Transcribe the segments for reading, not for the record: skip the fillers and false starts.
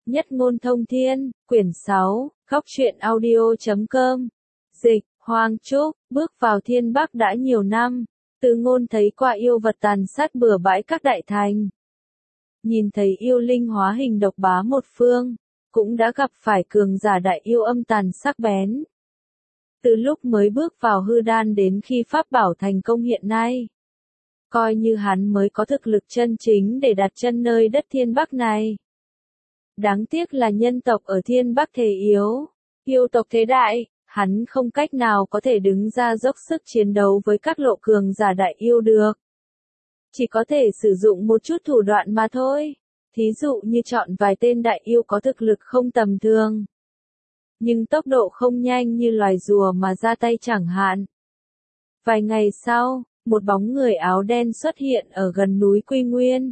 Nhất ngôn thông thiên, quyển 6, góc truyện audio.com. Dịch, Hoàng Trúc, bước vào thiên bắc đã nhiều năm, Từ Ngôn thấy qua yêu vật tàn sát bừa bãi các đại thành. Nhìn thấy yêu linh hóa hình độc bá một phương, cũng đã gặp phải cường giả đại yêu âm tàn sắc bén. Từ lúc mới bước vào hư đan đến khi pháp bảo thành công hiện nay, coi như hắn mới có thực lực chân chính để đặt chân nơi đất thiên bắc này. Đáng tiếc là nhân tộc ở thiên bắc thể yếu, yêu tộc thế đại, hắn không cách nào có thể đứng ra dốc sức chiến đấu với các lộ cường giả đại yêu được. Chỉ có thể sử dụng một chút thủ đoạn mà thôi, thí dụ như chọn vài tên đại yêu có thực lực không tầm thường, nhưng tốc độ không nhanh như loài rùa mà ra tay chẳng hạn. Vài ngày sau, một bóng người áo đen xuất hiện ở gần núi Quy Nguyên.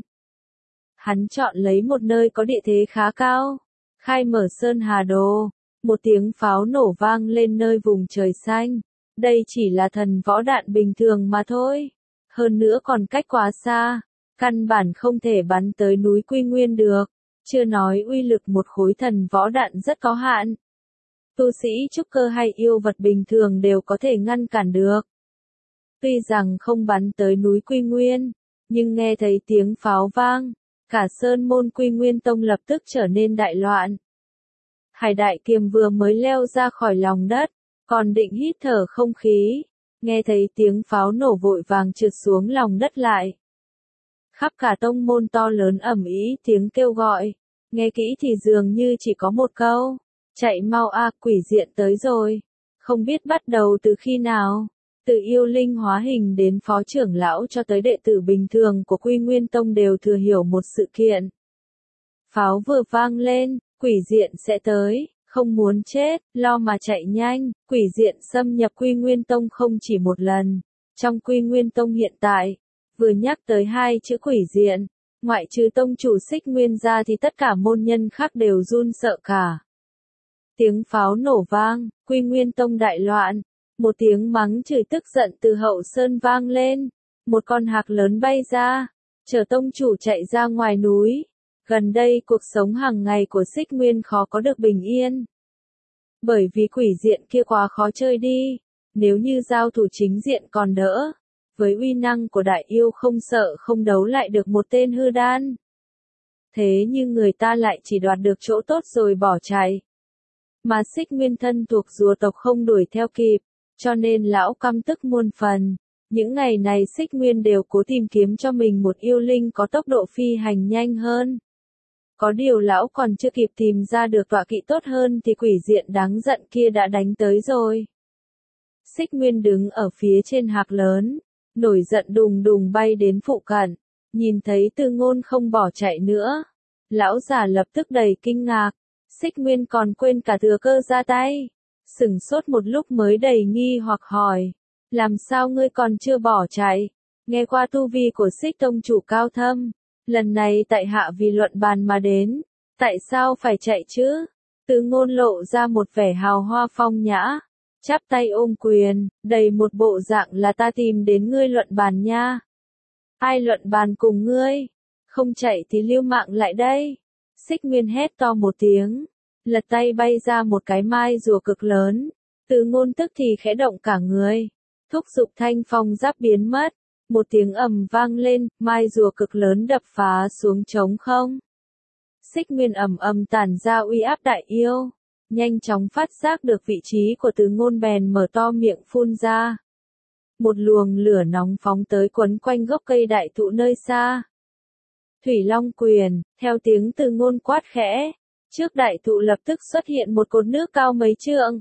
Hắn chọn lấy một nơi có địa thế khá cao, khai mở Sơn Hà Đồ, một tiếng pháo nổ vang lên nơi vùng trời xanh. Đây chỉ là thần võ đạn bình thường mà thôi, hơn nữa còn cách quá xa, căn bản không thể bắn tới núi Quy Nguyên được, chưa nói uy lực một khối thần võ đạn rất có hạn. Tu sĩ trúc cơ hay yêu vật bình thường đều có thể ngăn cản được. Tuy rằng không bắn tới núi Quy Nguyên, nhưng nghe thấy tiếng pháo vang, cả sơn môn Quy Nguyên Tông lập tức trở nên đại loạn. Hải Đại Kiềm vừa mới leo ra khỏi lòng đất, còn định hít thở không khí, nghe thấy tiếng pháo nổ vội vàng trượt xuống lòng đất lại. Khắp cả tông môn to lớn ầm ĩ tiếng kêu gọi, nghe kỹ thì dường như chỉ có một câu, chạy mau a, quỷ diện tới rồi. Không biết bắt đầu từ khi nào, từ yêu linh hóa hình đến phó trưởng lão cho tới đệ tử bình thường của Quy Nguyên Tông đều thừa hiểu một sự kiện. Pháo vừa vang lên, quỷ diện sẽ tới, không muốn chết, lo mà chạy nhanh. Quỷ diện xâm nhập Quy Nguyên Tông không chỉ một lần. Trong Quy Nguyên Tông hiện tại, vừa nhắc tới hai chữ quỷ diện, ngoại trừ tông chủ Xích Nguyên ra thì tất cả môn nhân khác đều run sợ cả. Tiếng pháo nổ vang, Quy Nguyên Tông đại loạn, một tiếng mắng chửi tức giận từ hậu sơn vang lên, một con hạc lớn bay ra, chở tông chủ chạy ra ngoài núi. Gần đây cuộc sống hàng ngày của Xích Nguyên khó có được bình yên. Bởi vì quỷ diện kia quá khó chơi đi, nếu như giao thủ chính diện còn đỡ, với uy năng của đại yêu không sợ không đấu lại được một tên hư đan. Thế nhưng người ta lại chỉ đoạt được chỗ tốt rồi bỏ chạy. Mà Xích Nguyên thân thuộc rùa tộc không đuổi theo kịp, cho nên lão căm tức muôn phần. Những ngày này Xích Nguyên đều cố tìm kiếm cho mình một yêu linh có tốc độ phi hành nhanh hơn. Có điều lão còn chưa kịp tìm ra được tọa kỵ tốt hơn thì quỷ diện đáng giận kia đã đánh tới rồi. Xích Nguyên đứng ở phía trên hạc lớn, nổi giận đùng đùng bay đến phụ cận, nhìn thấy Từ Ngôn không bỏ chạy nữa. Lão già lập tức đầy kinh ngạc, Xích Nguyên còn quên cả thừa cơ ra tay. Sửng sốt một lúc mới đầy nghi hoặc hỏi, làm sao ngươi còn chưa bỏ chạy? Nghe qua tu vi của Xích tông chủ cao thâm, lần này tại hạ vì luận bàn mà đến, tại sao phải chạy chứ? Từ Ngôn lộ ra một vẻ hào hoa phong nhã, chắp tay ôm quyền, đầy một bộ dạng là ta tìm đến ngươi luận bàn nha. Ai luận bàn cùng ngươi? Không chạy thì lưu mạng lại đây. Xích Nguyên hét to một tiếng, lật tay bay ra một cái mai rùa cực lớn. Từ Ngôn tức thì khẽ động cả người, thúc giục thanh phong giáp biến mất. Một tiếng ầm vang lên, mai rùa cực lớn đập phá xuống trống không. Xích Nguyên ầm ầm tản ra uy áp đại yêu, nhanh chóng phát giác được vị trí của Từ Ngôn bèn mở to miệng phun ra. Một luồng lửa nóng phóng tới quấn quanh gốc cây đại thụ nơi xa. Thủy Long Quyền, theo tiếng Từ Ngôn quát khẽ, trước đại thụ lập tức xuất hiện một cột nước cao mấy trượng.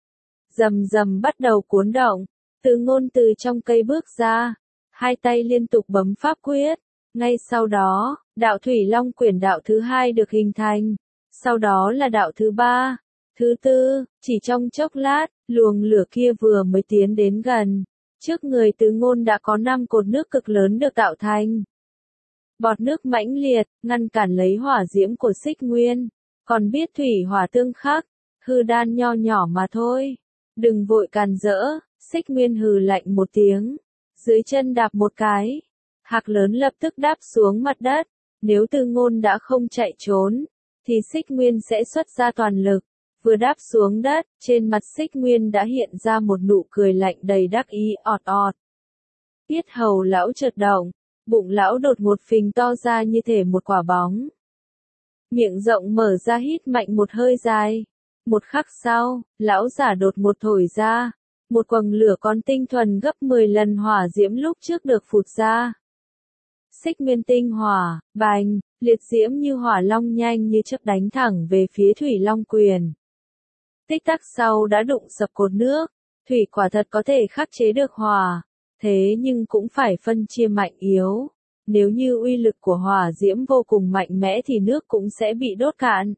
Rầm rầm bắt đầu cuốn động, Từ Ngôn từ trong cây bước ra, hai tay liên tục bấm pháp quyết. Ngay sau đó, đạo Thủy Long Quyền đạo thứ hai được hình thành, sau đó là đạo thứ ba, thứ tư, chỉ trong chốc lát, luồng lửa kia vừa mới tiến đến gần. Trước người Từ Ngôn đã có 5 cột nước cực lớn được tạo thành. Bọt nước mãnh liệt, ngăn cản lấy hỏa diễm của Xích Nguyên, còn biết thủy hỏa tương khắc, hư đan nho nhỏ mà thôi. Đừng vội càn rỡ, Xích Nguyên hừ lạnh một tiếng, dưới chân đạp một cái, hạc lớn lập tức đáp xuống mặt đất. Nếu Từ Ngôn đã không chạy trốn, thì Xích Nguyên sẽ xuất ra toàn lực. Vừa đáp xuống đất, trên mặt Xích Nguyên đã hiện ra một nụ cười lạnh đầy đắc ý, ọt ọt. Yết hầu lão chợt động, bụng lão đột ngột phình to ra như thể một quả bóng. Miệng rộng mở ra hít mạnh một hơi dài. Một khắc sau, lão giả đột ngột thổi ra. Một quầng lửa còn tinh thuần gấp 10 lần hỏa diễm lúc trước được phụt ra. Xích Nguyên tinh hỏa, bành, liệt diễm như hỏa long nhanh như chớp đánh thẳng về phía Thủy Long Quyền. Tích tắc sau đã đụng sập cột nước. Thủy quả thật có thể khắc chế được hỏa, thế nhưng cũng phải phân chia mạnh yếu. Nếu như uy lực của hỏa diễm vô cùng mạnh mẽ thì nước cũng sẽ bị đốt cạn.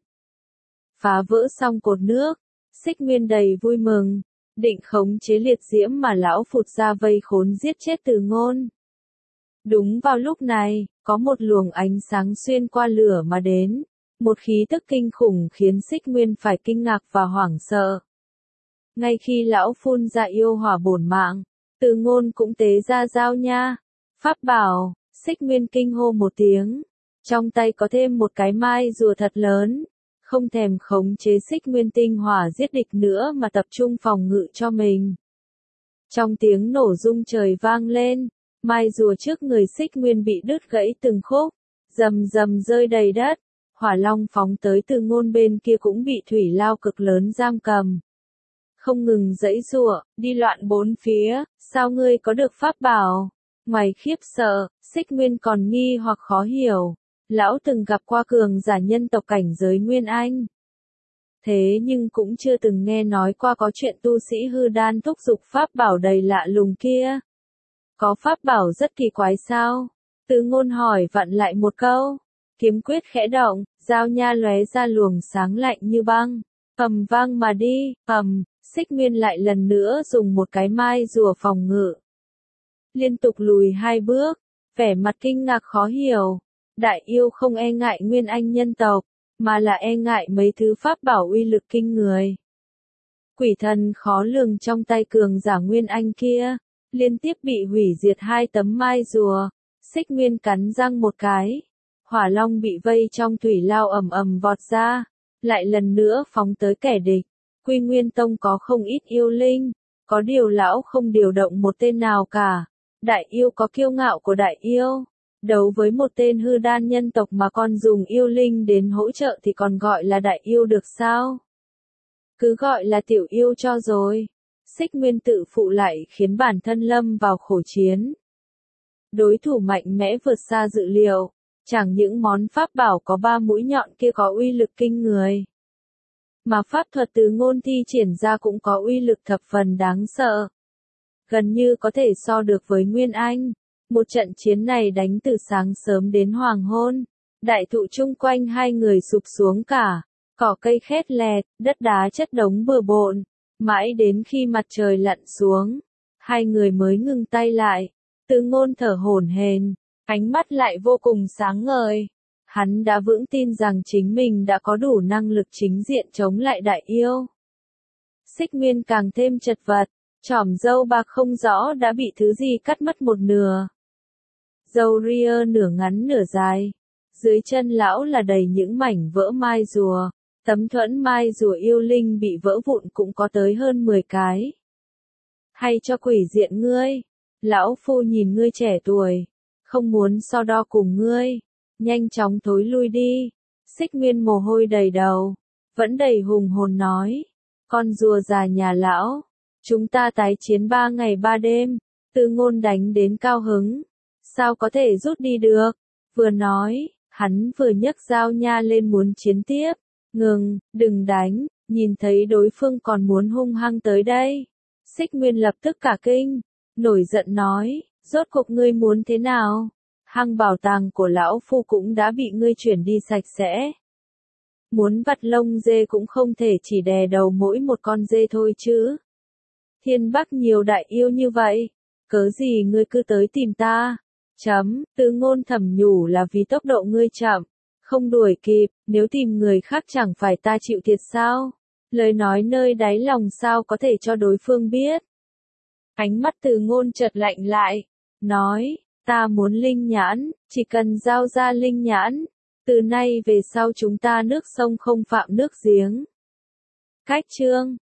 Phá vỡ xong cột nước, Xích Nguyên đầy vui mừng, định khống chế liệt diễm mà lão phụt ra vây khốn giết chết Từ Ngôn. Đúng vào lúc này, có một luồng ánh sáng xuyên qua lửa mà đến, một khí tức kinh khủng khiến Xích Nguyên phải kinh ngạc và hoảng sợ. Ngay khi lão phun ra yêu hỏa bổn mạng, Từ Ngôn cũng tế ra dao nha, pháp bảo. Xích Nguyên kinh hô một tiếng, trong tay có thêm một cái mai rùa thật lớn, không thèm khống chế Xích Nguyên tinh hỏa giết địch nữa mà tập trung phòng ngự cho mình. Trong tiếng nổ rung trời vang lên, mai rùa trước người Xích Nguyên bị đứt gãy từng khúc, rầm rầm rơi đầy đất, hỏa long phóng tới Từ Ngôn bên kia cũng bị thủy lao cực lớn giam cầm. Không ngừng giãy giụa, đi loạn bốn phía, sao ngươi có được pháp bảo? Ngoài khiếp sợ, Xích Nguyên còn nghi hoặc khó hiểu. Lão từng gặp qua cường giả nhân tộc cảnh giới Nguyên Anh. Thế nhưng cũng chưa từng nghe nói qua có chuyện tu sĩ hư đan thúc giục pháp bảo đầy lạ lùng kia. Có pháp bảo rất kỳ quái sao? Từ Ngôn hỏi vặn lại một câu. Kiếm quyết khẽ động, dao nha lóe ra luồng sáng lạnh như băng. Ầm vang mà đi, Xích Nguyên lại lần nữa dùng một cái mai rùa phòng ngự. Liên tục lùi 2 bước, vẻ mặt kinh ngạc khó hiểu. Đại yêu không e ngại Nguyên Anh nhân tộc, mà là e ngại mấy thứ pháp bảo uy lực kinh người. Quỷ thần khó lường trong tay cường giả Nguyên Anh kia, liên tiếp bị hủy diệt 2 tấm mai rùa. Xích Nguyên cắn răng một cái, hỏa long bị vây trong thủy lao ầm ầm vọt ra, lại lần nữa phóng tới kẻ địch. Quy Nguyên Tông có không ít yêu linh, có điều lão không điều động một tên nào cả. Đại yêu có kiêu ngạo của đại yêu, đấu với một tên hư đan nhân tộc mà còn dùng yêu linh đến hỗ trợ thì còn gọi là đại yêu được sao? Cứ gọi là tiểu yêu cho rồi. Xích Nguyên tự phụ lại khiến bản thân lâm vào khổ chiến. Đối thủ mạnh mẽ vượt xa dự liệu, chẳng những món pháp bảo có 3 mũi nhọn kia có uy lực kinh người, mà pháp thuật Từ Ngôn thi triển ra cũng có uy lực thập phần đáng sợ. Gần như có thể so được với Nguyên Anh. Một trận chiến này đánh từ sáng sớm đến hoàng hôn. Đại thụ chung quanh hai người sụp xuống cả. Cỏ cây khét lẹt, đất đá chất đống bừa bộn. Mãi đến khi mặt trời lặn xuống, hai người mới ngừng tay lại. Từ Ngôn thở hổn hển, ánh mắt lại vô cùng sáng ngời. Hắn đã vững tin rằng chính mình đã có đủ năng lực chính diện chống lại đại yêu. Xích Nguyên càng thêm chật vật. Chỏm râu bạc không rõ đã bị thứ gì cắt mất một nửa. Râu ria nửa ngắn nửa dài. Dưới chân lão là đầy những mảnh vỡ mai rùa. Tấm thuẫn mai rùa yêu linh bị vỡ vụn cũng có tới hơn 10 cái. Hay cho quỷ diện ngươi. Lão phu nhìn ngươi trẻ tuổi. Không muốn so đo cùng ngươi. Nhanh chóng thối lui đi. Xích Nguyên mồ hôi đầy đầu. Vẫn đầy hùng hồn nói. Con rùa già nhà lão. Chúng ta tái chiến 3 ngày 3 đêm, Từ Ngôn đánh đến cao hứng. Sao có thể rút đi được? Vừa nói, hắn vừa nhấc dao nha lên muốn chiến tiếp. Ngừng, đừng đánh, nhìn thấy đối phương còn muốn hung hăng tới đây. Xích Nguyên lập tức cả kinh, nổi giận nói, rốt cuộc ngươi muốn thế nào? Hang bảo tàng của lão phu cũng đã bị ngươi chuyển đi sạch sẽ. Muốn vặt lông dê cũng không thể chỉ đè đầu mỗi một con dê thôi chứ. Thiên Bắc nhiều đại yêu như vậy, cớ gì ngươi cứ tới tìm ta? Từ Ngôn thầm nhủ là vì tốc độ ngươi chậm, không đuổi kịp, nếu tìm người khác chẳng phải ta chịu thiệt sao? Lời nói nơi đáy lòng sao có thể cho đối phương biết? Ánh mắt Từ Ngôn chợt lạnh lại, nói, ta muốn linh nhãn, chỉ cần giao ra linh nhãn, Từ nay về sau chúng ta nước sông không phạm nước giếng. Khách trương